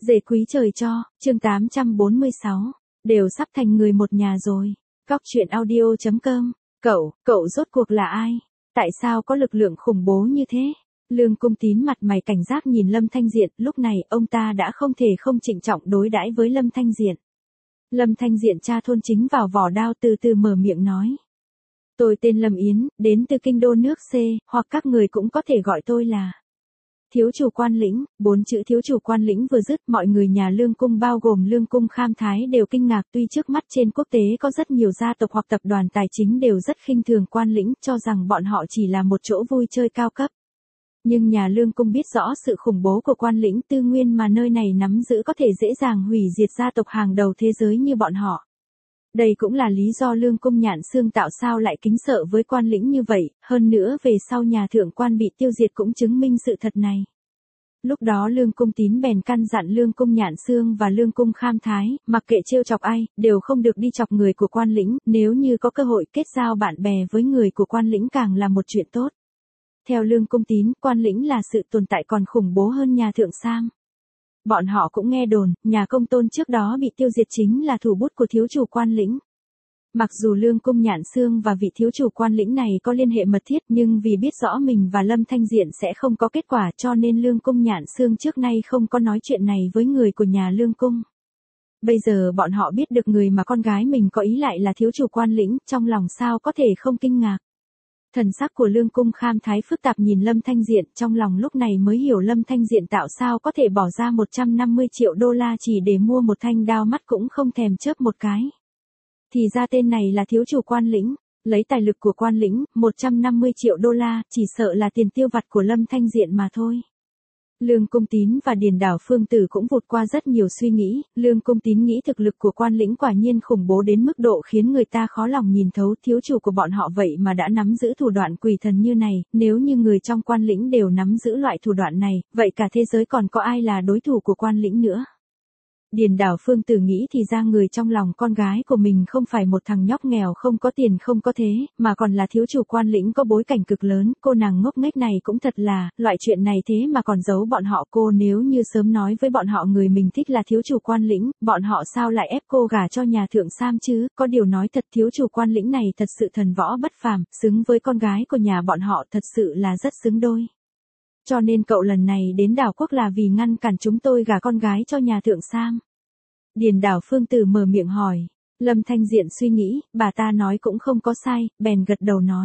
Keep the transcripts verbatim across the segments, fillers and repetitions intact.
Dề quý trời cho, chương tám trăm bốn mươi sáu, đều sắp thành người một nhà rồi. Góc truyện audio chấm com, cậu, cậu rốt cuộc là ai? Tại sao có lực lượng khủng bố như thế? Lương Cung Tín mặt mày cảnh giác nhìn Lâm Thanh Diện, lúc này ông ta đã không thể không trịnh trọng đối đãi với Lâm Thanh Diện. Lâm Thanh Diện cha thôn chính vào vỏ đao từ từ mở miệng nói. Tôi tên Lâm Yến, đến từ kinh đô nước C, hoặc các người cũng có thể gọi tôi là thiếu chủ quan lĩnh. Bốn chữ thiếu chủ quan lĩnh vừa dứt, mọi người nhà Lương Cung bao gồm Lương Cung Kham Thái đều kinh ngạc, tuy trước mắt trên quốc tế có rất nhiều gia tộc hoặc tập đoàn tài chính đều rất khinh thường quan lĩnh, cho rằng bọn họ chỉ là một chỗ vui chơi cao cấp. Nhưng nhà Lương Cung biết rõ sự khủng bố của quan lĩnh tư nguyên mà nơi này nắm giữ có thể dễ dàng hủy diệt gia tộc hàng đầu thế giới như bọn họ. Đây cũng là lý do Lương Cung Nhạn Xương tạo sao lại kính sợ với quan lĩnh như vậy, hơn nữa về sau nhà thượng quan bị tiêu diệt cũng chứng minh sự thật này. Lúc đó Lương Cung Tín bèn căn dặn Lương Cung Nhạn Xương và Lương Cung Kham Thái, mặc kệ trêu chọc ai, đều không được đi chọc người của quan lĩnh, nếu như có cơ hội kết giao bạn bè với người của quan lĩnh càng là một chuyện tốt. Theo Lương Cung Tín, quan lĩnh là sự tồn tại còn khủng bố hơn nhà Thượng Sam. Bọn họ cũng nghe đồn, nhà Công Tôn trước đó bị tiêu diệt chính là thủ bút của thiếu chủ quan lĩnh. Mặc dù Lương Cung Nhạn Xương và vị thiếu chủ quan lĩnh này có liên hệ mật thiết, nhưng vì biết rõ mình và Lâm Thanh Diện sẽ không có kết quả, cho nên Lương Cung Nhạn Xương trước nay không có nói chuyện này với người của nhà Lương Cung. Bây giờ bọn họ biết được người mà con gái mình có ý lại là thiếu chủ quan lĩnh, trong lòng sao có thể không kinh ngạc. Thần sắc của Lương Cung Kham Thái phức tạp nhìn Lâm Thanh Diện, trong lòng lúc này mới hiểu Lâm Thanh Diện tạo sao có thể bỏ ra một trăm năm mươi triệu đô la chỉ để mua một thanh đao mắt cũng không thèm chớp một cái. Thì ra tên này là thiếu chủ quan lĩnh, lấy tài lực của quan lĩnh, một trăm năm mươi triệu đô la, chỉ sợ là tiền tiêu vặt của Lâm Thanh Diện mà thôi. Lương Cung Tín và Điền Đảo Phương Tử cũng vụt qua rất nhiều suy nghĩ, Lương Cung Tín nghĩ thực lực của quan lĩnh quả nhiên khủng bố đến mức độ khiến người ta khó lòng nhìn thấu, thiếu chủ của bọn họ vậy mà đã nắm giữ thủ đoạn quỷ thần như này, nếu như người trong quan lĩnh đều nắm giữ loại thủ đoạn này, vậy cả thế giới còn có ai là đối thủ của quan lĩnh nữa? Điền Đảo Phương Tử nghĩ thì ra người trong lòng con gái của mình không phải một thằng nhóc nghèo không có tiền không có thế, mà còn là thiếu chủ quan lĩnh có bối cảnh cực lớn, cô nàng ngốc nghếch này cũng thật là, loại chuyện này thế mà còn giấu bọn họ cô, nếu như sớm nói với bọn họ người mình thích là thiếu chủ quan lĩnh, bọn họ sao lại ép cô gả cho nhà Thượng Sam chứ, có điều nói thật thiếu chủ quan lĩnh này thật sự thần võ bất phàm, xứng với con gái của nhà bọn họ thật sự là rất xứng đôi. Cho nên cậu lần này đến đảo quốc là vì ngăn cản chúng tôi gả con gái cho nhà Thượng Sam. Điền Đảo Phương Tử mở miệng hỏi. Lâm Thanh Diện suy nghĩ, bà ta nói cũng không có sai, bèn gật đầu nói.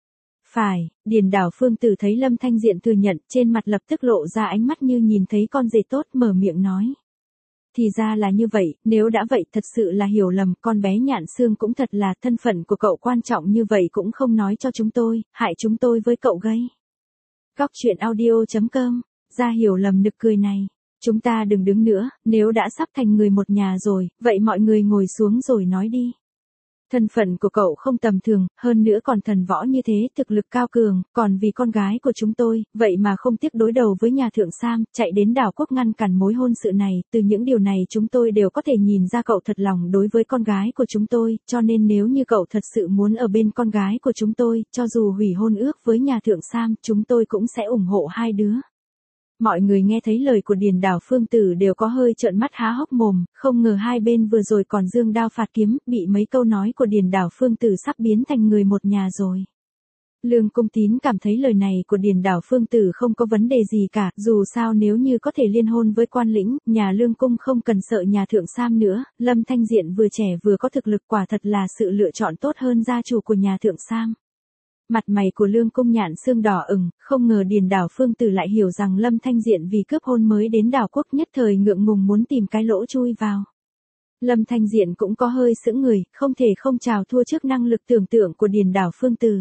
Phải, Điền Đảo Phương Tử thấy Lâm Thanh Diện thừa nhận, trên mặt lập tức lộ ra ánh mắt như nhìn thấy con dê tốt, mở miệng nói. Thì ra là như vậy, nếu đã vậy thật sự là hiểu lầm, con bé Nhạn Xương cũng thật là, thân phận của cậu quan trọng như vậy cũng không nói cho chúng tôi, hại chúng tôi với cậu gây. Góc truyện audio chấm com, ra hiểu lầm nực cười này. Chúng ta đừng đứng nữa, nếu đã sắp thành người một nhà rồi, vậy mọi người ngồi xuống rồi nói đi. Thân phận của cậu không tầm thường, hơn nữa còn thần võ như thế, thực lực cao cường, còn vì con gái của chúng tôi, vậy mà không tiếc đối đầu với nhà Thượng Sam, chạy đến đảo quốc ngăn cản mối hôn sự này, từ những điều này chúng tôi đều có thể nhìn ra cậu thật lòng đối với con gái của chúng tôi, cho nên nếu như cậu thật sự muốn ở bên con gái của chúng tôi, cho dù hủy hôn ước với nhà Thượng Sam, chúng tôi cũng sẽ ủng hộ hai đứa. Mọi người nghe thấy lời của Điền Đảo Phương Tử đều có hơi trợn mắt há hốc mồm, không ngờ hai bên vừa rồi còn giương đao phạt kiếm, bị mấy câu nói của Điền Đảo Phương Tử sắp biến thành người một nhà rồi. Lương Cung Tín cảm thấy lời này của Điền Đảo Phương Tử không có vấn đề gì cả, dù sao nếu như có thể liên hôn với quan lĩnh, nhà Lương Cung không cần sợ nhà Thượng Sam nữa, Lâm Thanh Diện vừa trẻ vừa có thực lực quả thật là sự lựa chọn tốt hơn gia chủ của nhà Thượng Sam. Mặt mày của Lương Cung Nhạn Xương đỏ ửng, không ngờ Điền Đảo Phương Tử lại hiểu rằng Lâm Thanh Diện vì cướp hôn mới đến đảo quốc, nhất thời ngượng ngùng muốn tìm cái lỗ chui vào. Lâm Thanh Diện cũng có hơi sững người, không thể không chào thua trước năng lực tưởng tượng của Điền Đảo Phương Tử.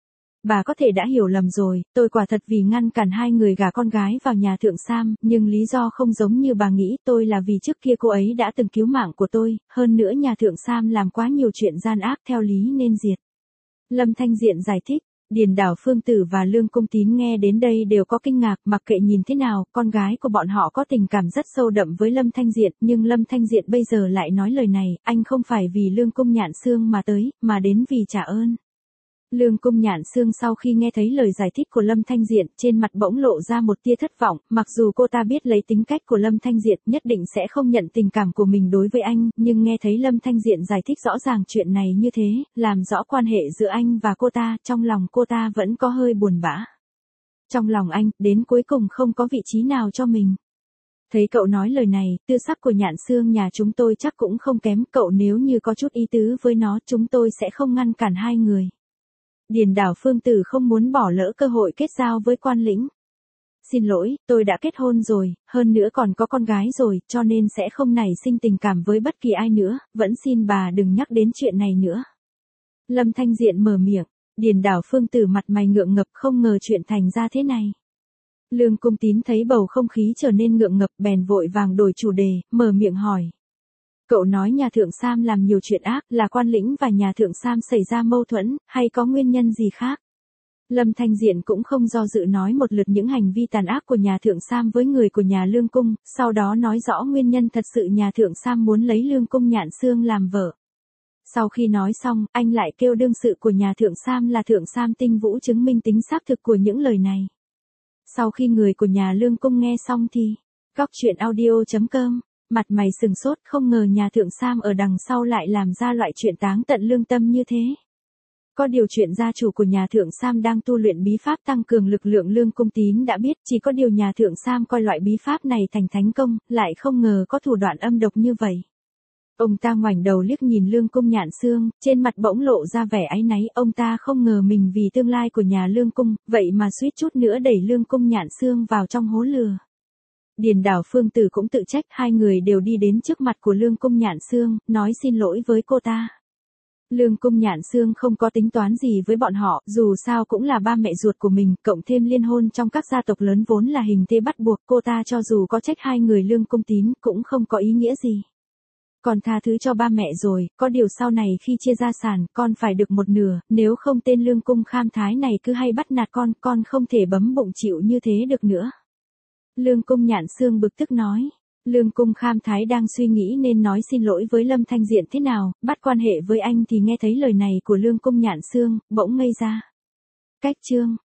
Bà có thể đã hiểu lầm rồi, tôi quả thật vì ngăn cản hai người gả con gái vào nhà Thượng Sam, nhưng lý do không giống như bà nghĩ, tôi là vì trước kia cô ấy đã từng cứu mạng của tôi, hơn nữa nhà Thượng Sam làm quá nhiều chuyện gian ác theo lý nên diệt. Lâm Thanh Diện giải thích. Điền Đảo Phương Tử và Lương Cung Tín nghe đến đây đều có kinh ngạc, mặc kệ nhìn thế nào, con gái của bọn họ có tình cảm rất sâu đậm với Lâm Thanh Diện, nhưng Lâm Thanh Diện bây giờ lại nói lời này, anh không phải vì Lương Cung Nhạn Xương mà tới, mà đến vì trả ơn. Lương Cung Nhạn Xương sau khi nghe thấy lời giải thích của Lâm Thanh Diện, trên mặt bỗng lộ ra một tia thất vọng, mặc dù cô ta biết lấy tính cách của Lâm Thanh Diện nhất định sẽ không nhận tình cảm của mình đối với anh, nhưng nghe thấy Lâm Thanh Diện giải thích rõ ràng chuyện này như thế, làm rõ quan hệ giữa anh và cô ta, trong lòng cô ta vẫn có hơi buồn bã. Trong lòng anh, đến cuối cùng không có vị trí nào cho mình. Thấy cậu nói lời này, tư sắc của Nhạn Xương nhà chúng tôi chắc cũng không kém, cậu nếu như có chút ý tứ với nó chúng tôi sẽ không ngăn cản hai người. Điền Đảo Phương Tử không muốn bỏ lỡ cơ hội kết giao với Quan Lĩnh. Xin lỗi, tôi đã kết hôn rồi, hơn nữa còn có con gái rồi, cho nên sẽ không nảy sinh tình cảm với bất kỳ ai nữa, vẫn xin bà đừng nhắc đến chuyện này nữa. Lâm Thanh Diện mở miệng, Điền Đảo Phương Tử mặt mày ngượng ngập không ngờ chuyện thành ra thế này. Lương Cung Tín thấy bầu không khí trở nên ngượng ngập bèn vội vàng đổi chủ đề, mở miệng hỏi. Cậu nói nhà Thượng Sam làm nhiều chuyện ác, là Quan Lĩnh và nhà Thượng Sam xảy ra mâu thuẫn, hay có nguyên nhân gì khác? Lâm Thanh Diện cũng không do dự nói một lượt những hành vi tàn ác của nhà Thượng Sam với người của nhà Lương Cung, sau đó nói rõ nguyên nhân thật sự nhà Thượng Sam muốn lấy Lương Cung Nhạn Xương làm vợ. Sau khi nói xong, anh lại kêu đương sự của nhà Thượng Sam là Thượng Sam Tinh Vũ chứng minh tính xác thực của những lời này. Sau khi người của nhà Lương Cung nghe xong thì, góc truyện audio chấm com, mặt mày sừng sốt không ngờ nhà Thượng Sam ở đằng sau lại làm ra loại chuyện táng tận lương tâm như thế. Có điều chuyện gia chủ của nhà Thượng Sam đang tu luyện bí pháp tăng cường lực lượng Lương Cung Tín đã biết, chỉ có điều nhà Thượng Sam coi loại bí pháp này thành thánh công, lại không ngờ có thủ đoạn âm độc như vậy. Ông ta ngoảnh đầu liếc nhìn Lương Cung Nhạn Xương, trên mặt bỗng lộ ra vẻ áy náy, ông ta không ngờ mình vì tương lai của nhà Lương Cung, vậy mà suýt chút nữa đẩy Lương Cung Nhạn Xương vào trong hố lừa. Điền Đảo Phương Tử cũng tự trách, hai người đều đi đến trước mặt của Lương Cung Nhạn Xương, nói xin lỗi với cô ta. Lương Cung Nhạn Xương không có tính toán gì với bọn họ, dù sao cũng là ba mẹ ruột của mình, cộng thêm liên hôn trong các gia tộc lớn vốn là hình thế bắt buộc, cô ta cho dù có trách hai người Lương Cung Tín cũng không có ý nghĩa gì. Con tha thứ cho ba mẹ rồi, có điều sau này khi chia gia sản, con phải được một nửa, nếu không tên Lương Cung Kham Thái này cứ hay bắt nạt con, con không thể bấm bụng chịu như thế được nữa. Lương Cung Nhạn Xương bực tức nói. Lương Cung Kham Thái đang suy nghĩ nên nói xin lỗi với Lâm Thanh Diện thế nào, bắt quan hệ với anh thì nghe thấy lời này của Lương Cung Nhạn Xương, bỗng ngây ra. Cách chương